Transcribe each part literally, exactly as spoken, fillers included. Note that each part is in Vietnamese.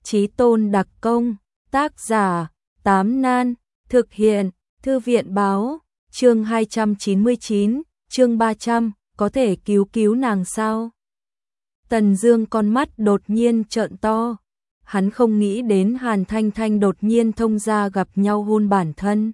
Chí Tôn đặc công, tác giả, Tám Nan, thực hiện, Thư viện báo, chương hai trăm chín mươi chín, chương ba trăm, có thể cứu cứu nàng sao? Tần Dương con mắt đột nhiên trợn to, hắn không nghĩ đến Hàn Thanh Thanh đột nhiên thông ra gặp nhau hôn bản thân.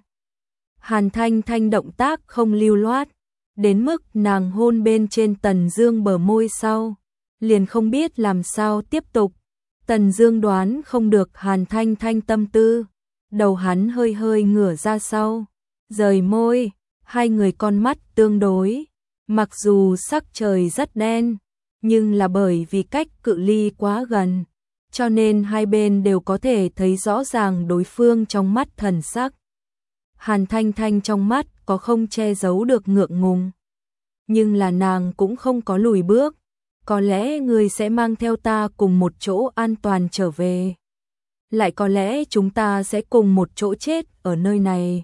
Hàn Thanh Thanh động tác không lưu loát, đến mức nàng hôn bên trên Tần Dương bờ môi sau, liền không biết làm sao tiếp tục. Tần Dương đoán không được Hàn Thanh Thanh tâm tư, đầu hắn hơi hơi ngửa ra sau, rời môi, hai người con mắt tương đối, mặc dù sắc trời rất đen, nhưng là bởi vì cách cự ly quá gần, cho nên hai bên đều có thể thấy rõ ràng đối phương trong mắt thần sắc. Hàn Thanh Thanh trong mắt có không che giấu được ngượng ngùng, nhưng là nàng cũng không có lùi bước. Có lẽ người sẽ mang theo ta cùng một chỗ an toàn trở về. Lại có lẽ chúng ta sẽ cùng một chỗ chết ở nơi này.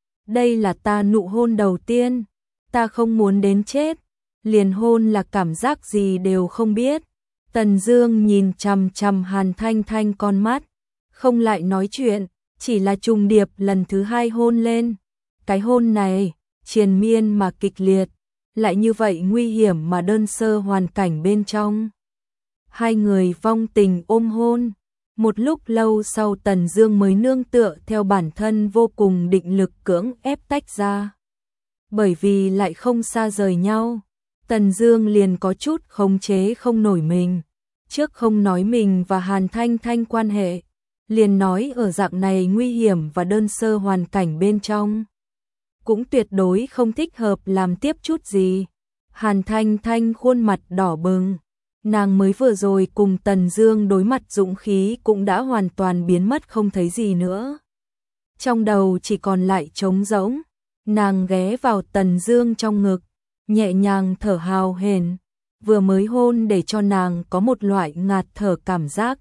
Đây là ta nụ hôn đầu tiên, ta không muốn đến chết, liền hôn là cảm giác gì đều không biết. Tần Dương nhìn chằm chằm Hàn Thanh Thanh con mắt, không lại nói chuyện, chỉ là trùng điệp lần thứ hai hôn lên. Cái hôn này, triền miên mà kịch liệt, lại như vậy nguy hiểm mà đơn sơ hoàn cảnh bên trong. Hai người vong tình ôm hôn, một lúc lâu sau Tần Dương mới nương tựa theo bản thân vô cùng định lực cưỡng ép tách ra. Bởi vì lại không xa rời nhau, Tần Dương liền có chút khống chế không nổi mình. Trước không nói mình và Hàn Thanh Thanh quan hệ, liền nói ở dạng này nguy hiểm và đơn sơ hoàn cảnh bên trong, cũng tuyệt đối không thích hợp làm tiếp chút gì. Hàn Thanh Thanh khuôn mặt đỏ bừng, nàng mới vừa rồi cùng Tần Dương đối mặt dũng khí cũng đã hoàn toàn biến mất không thấy gì nữa. Trong đầu chỉ còn lại trống rỗng, nàng ghé vào Tần Dương trong ngực, nhẹ nhàng thở hào hển, vừa mới hôn để cho nàng có một loại ngạt thở cảm giác.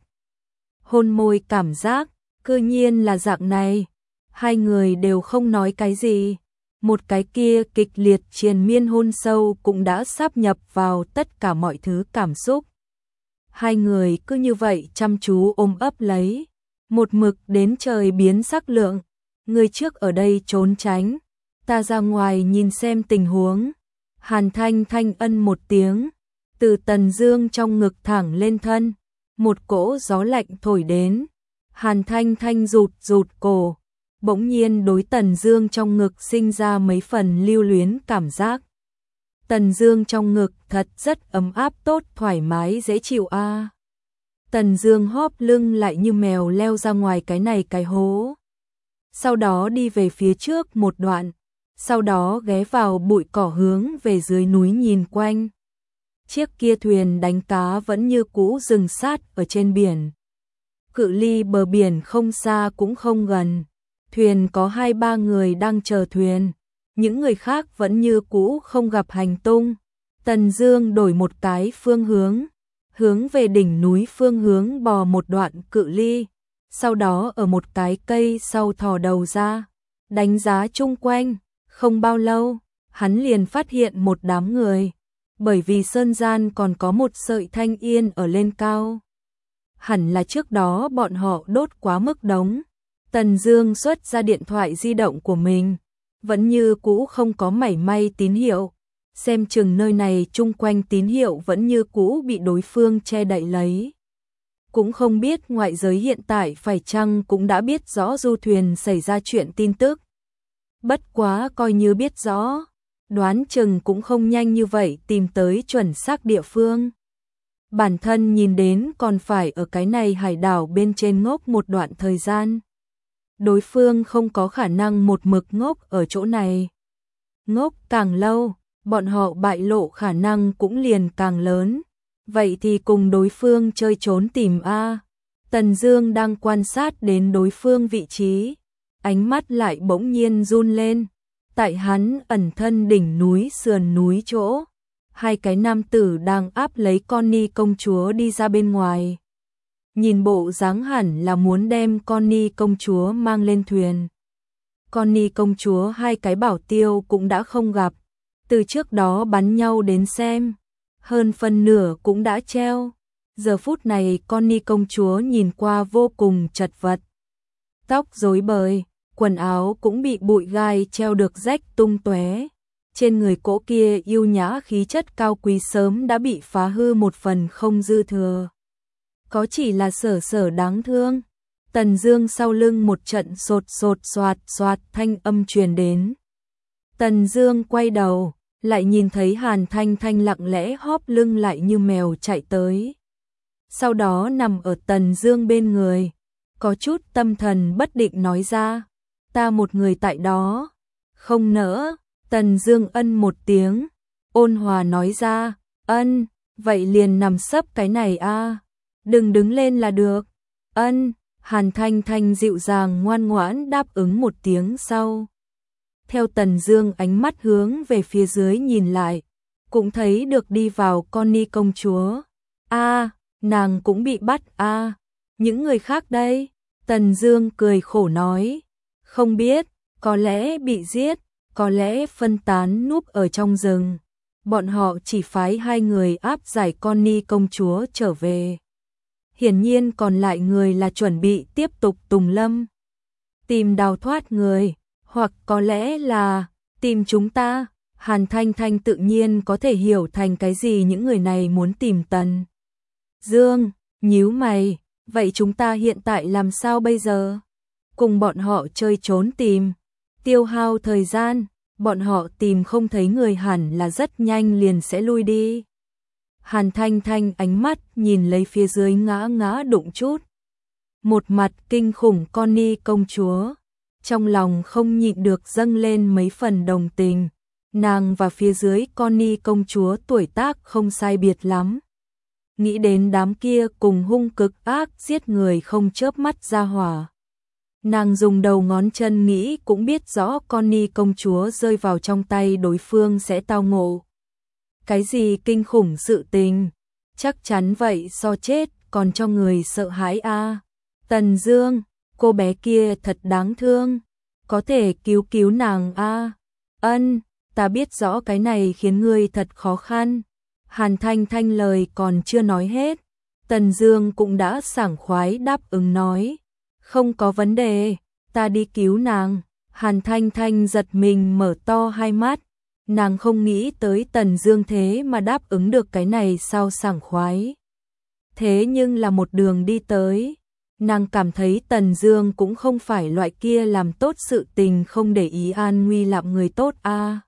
Hôn môi cảm giác, cư nhiên là dạng này. Hai người đều không nói cái gì. Một cái kia kịch liệt triền miên hôn sâu cũng đã sáp nhập vào tất cả mọi thứ cảm xúc. Hai người cứ như vậy chăm chú ôm ấp lấy, một mực đến trời biến sắc lượng. Người trước ở đây trốn tránh, ta ra ngoài nhìn xem tình huống. Hàn Thanh Thanh ân một tiếng, từ Tần Dương trong ngực thẳng lên thân, một cỗ gió lạnh thổi đến. Hàn Thanh Thanh rụt rụt cổ, bỗng nhiên đối Tần Dương trong ngực sinh ra mấy phần lưu luyến cảm giác. Tần Dương trong ngực thật rất ấm áp tốt thoải mái dễ chịu a. À. Tần Dương hóp lưng lại như mèo leo ra ngoài cái này cái hố. Sau đó đi về phía trước một đoạn, sau đó ghé vào bụi cỏ hướng về dưới núi nhìn quanh. Chiếc kia thuyền đánh cá vẫn như cũ dừng sát ở trên biển. Cự ly bờ biển không xa cũng không gần. Thuyền có hai ba người đang chờ thuyền, những người khác vẫn như cũ không gặp hành tung. Tần Dương đổi một cái phương hướng, hướng về đỉnh núi phương hướng bò một đoạn cự ly, sau đó ở một cái cây sau thò đầu ra, đánh giá chung quanh. Không bao lâu, hắn liền phát hiện một đám người, bởi vì sơn gian còn có một sợi thanh yên ở lên cao. Hẳn là trước đó bọn họ đốt quá mức đống. Tần Dương xuất ra điện thoại di động của mình, vẫn như cũ không có mảy may tín hiệu, xem chừng nơi này chung quanh tín hiệu vẫn như cũ bị đối phương che đậy lấy. Cũng không biết ngoại giới hiện tại phải chăng cũng đã biết rõ du thuyền xảy ra chuyện tin tức. Bất quá coi như biết rõ, đoán chừng cũng không nhanh như vậy tìm tới chuẩn xác địa phương. Bản thân nhìn đến còn phải ở cái này hải đảo bên trên ngốc một đoạn thời gian. Đối phương không có khả năng một mực ngốc ở chỗ này. Ngốc càng lâu, bọn họ bại lộ khả năng cũng liền càng lớn. Vậy thì cùng đối phương chơi trốn tìm a. Tần Dương đang quan sát đến đối phương vị trí, ánh mắt lại bỗng nhiên run lên. Tại hắn ẩn thân đỉnh núi sườn núi chỗ, hai cái nam tử đang áp lấy Connie công chúa đi ra bên ngoài. Nhìn bộ dáng hẳn là muốn đem Connie công chúa mang lên thuyền. Connie công chúa hai cái bảo tiêu cũng đã không gặp, từ trước đó bắn nhau đến xem, hơn phân nửa cũng đã treo. Giờ phút này Connie công chúa nhìn qua vô cùng chật vật. Tóc rối bời, quần áo cũng bị bụi gai treo được rách tung tóe. Trên người cỗ kia yêu nhã khí chất cao quý sớm đã bị phá hư một phần không dư thừa. Có chỉ là sở sở đáng thương. Tần Dương sau lưng một trận sột sột soạt soạt thanh âm truyền đến. Tần Dương quay đầu, lại nhìn thấy Hàn Thanh Thanh lặng lẽ hóp lưng lại như mèo chạy tới. Sau đó nằm ở Tần Dương bên người, có chút tâm thần bất định nói ra, ta một người tại đó, không nỡ. Tần Dương ân một tiếng, ôn hòa nói ra, ân, vậy liền nằm sấp cái này a, đừng đứng lên là được. Ân, Hàn Thanh Thanh dịu dàng ngoan ngoãn đáp ứng một tiếng sau. Theo Tần Dương ánh mắt hướng về phía dưới nhìn lại, cũng thấy được đi vào Connie công chúa. A, nàng cũng bị bắt a, những người khác đây? Tần Dương cười khổ nói, không biết, có lẽ bị giết, có lẽ phân tán núp ở trong rừng. Bọn họ chỉ phái hai người áp giải Connie công chúa trở về. Hiển nhiên còn lại người là chuẩn bị tiếp tục tùng lâm, tìm đào thoát người, hoặc có lẽ là tìm chúng ta. Hàn Thanh Thanh tự nhiên có thể hiểu thành cái gì những người này muốn tìm Tần Dương, nhíu mày, vậy chúng ta hiện tại làm sao bây giờ? Cùng bọn họ chơi trốn tìm, tiêu hao thời gian, bọn họ tìm không thấy người hẳn là rất nhanh liền sẽ lui đi. Hàn Thanh Thanh ánh mắt nhìn lấy phía dưới ngã ngã đụng chút. Một mặt kinh khủng Connie công chúa, trong lòng không nhịn được dâng lên mấy phần đồng tình. Nàng và phía dưới Connie công chúa tuổi tác không sai biệt lắm. Nghĩ đến đám kia cùng hung cực ác giết người không chớp mắt ra hỏa. Nàng dùng đầu ngón chân nghĩ cũng biết rõ Connie công chúa rơi vào trong tay đối phương sẽ tao ngộ cái gì kinh khủng sự tình, chắc chắn vậy so chết còn cho người sợ hãi a. À. Tần Dương, cô bé kia thật đáng thương, có thể cứu cứu nàng a. À. Ân, ta biết rõ cái này khiến ngươi thật khó khăn. Hàn Thanh Thanh lời còn chưa nói hết, Tần Dương cũng đã sảng khoái đáp ứng nói, không có vấn đề, ta đi cứu nàng. Hàn Thanh Thanh giật mình mở to hai mắt, nàng không nghĩ tới Tần Dương thế mà đáp ứng được cái này sao sảng khoái. Thế nhưng là một đường đi tới, nàng cảm thấy Tần Dương cũng không phải loại kia làm tốt sự tình không để ý an nguy làm người tốt a. À.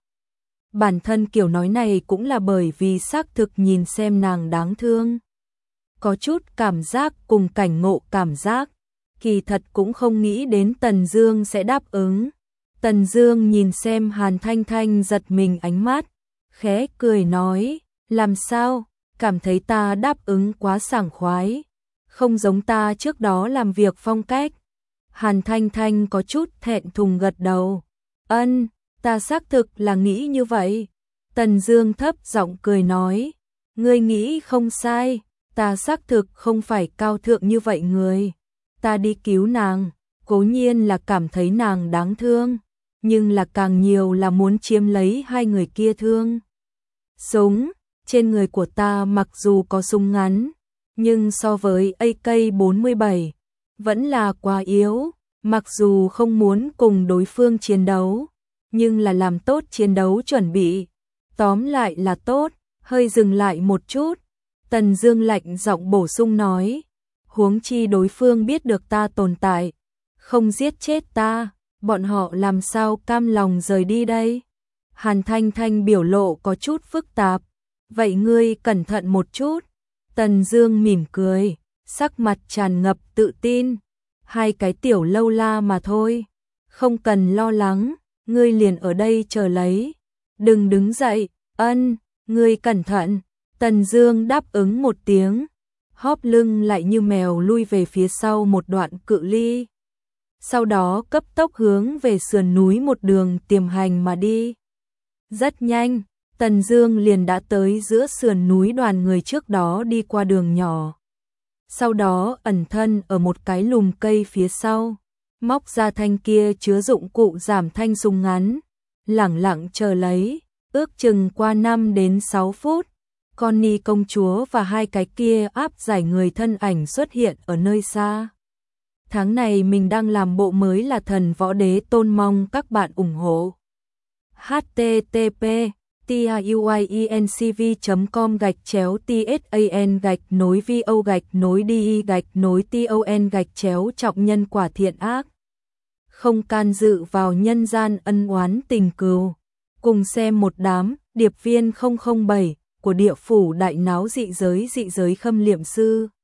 Bản thân kiểu nói này cũng là bởi vì xác thực nhìn xem nàng đáng thương. Có chút cảm giác cùng cảnh ngộ cảm giác, kỳ thật cũng không nghĩ đến Tần Dương sẽ đáp ứng. Tần Dương nhìn xem Hàn Thanh Thanh giật mình ánh mắt, khẽ cười nói, làm sao, cảm thấy ta đáp ứng quá sảng khoái, không giống ta trước đó làm việc phong cách. Hàn Thanh Thanh có chút thẹn thùng gật đầu, ân, ta xác thực là nghĩ như vậy. Tần Dương thấp giọng cười nói, ngươi nghĩ không sai, ta xác thực không phải cao thượng như vậy người. Ta đi cứu nàng, cố nhiên là cảm thấy nàng đáng thương, nhưng là càng nhiều là muốn chiếm lấy hai người kia thương. Súng, trên người của ta mặc dù có súng ngắn, nhưng so với A K bốn mươi bảy, vẫn là quá yếu, mặc dù không muốn cùng đối phương chiến đấu, nhưng là làm tốt chiến đấu chuẩn bị. Tóm lại là tốt, hơi dừng lại một chút, Tần Dương lạnh giọng bổ sung nói, huống chi đối phương biết được ta tồn tại, không giết chết ta, bọn họ làm sao cam lòng rời đi đây? Hàn Thanh Thanh biểu lộ có chút phức tạp, vậy ngươi cẩn thận một chút. Tần Dương mỉm cười, sắc mặt tràn ngập tự tin, hai cái tiểu lâu la mà thôi, không cần lo lắng, ngươi liền ở đây chờ lấy, đừng đứng dậy. Ân, ngươi cẩn thận. Tần Dương đáp ứng một tiếng, hóp lưng lại như mèo lui về phía sau một đoạn cự ly. Sau đó cấp tốc hướng về sườn núi một đường tiềm hành mà đi. Rất nhanh, Tần Dương liền đã tới giữa sườn núi đoàn người trước đó đi qua đường nhỏ. Sau đó ẩn thân ở một cái lùm cây phía sau, móc ra thanh kia chứa dụng cụ giảm thanh súng ngắn, lẳng lặng chờ lấy, ước chừng qua năm đến sáu phút, Connie công chúa và hai cái kia áp giải người thân ảnh xuất hiện ở nơi xa. Tháng này mình đang làm bộ mới là Thần Võ Đế Tôn, mong các bạn ủng hộ. h t t p tuyencv chấm com gạch chéo tsan gạch nối vo gạch nối đi gạch nối ton gạch chéo trọng nhân quả thiện ác. Không can dự vào nhân gian ân oán tình cừu. Cùng xem một đám điệp viên không không bảy của địa phủ đại náo dị giới dị giới Khâm Liệm Sư.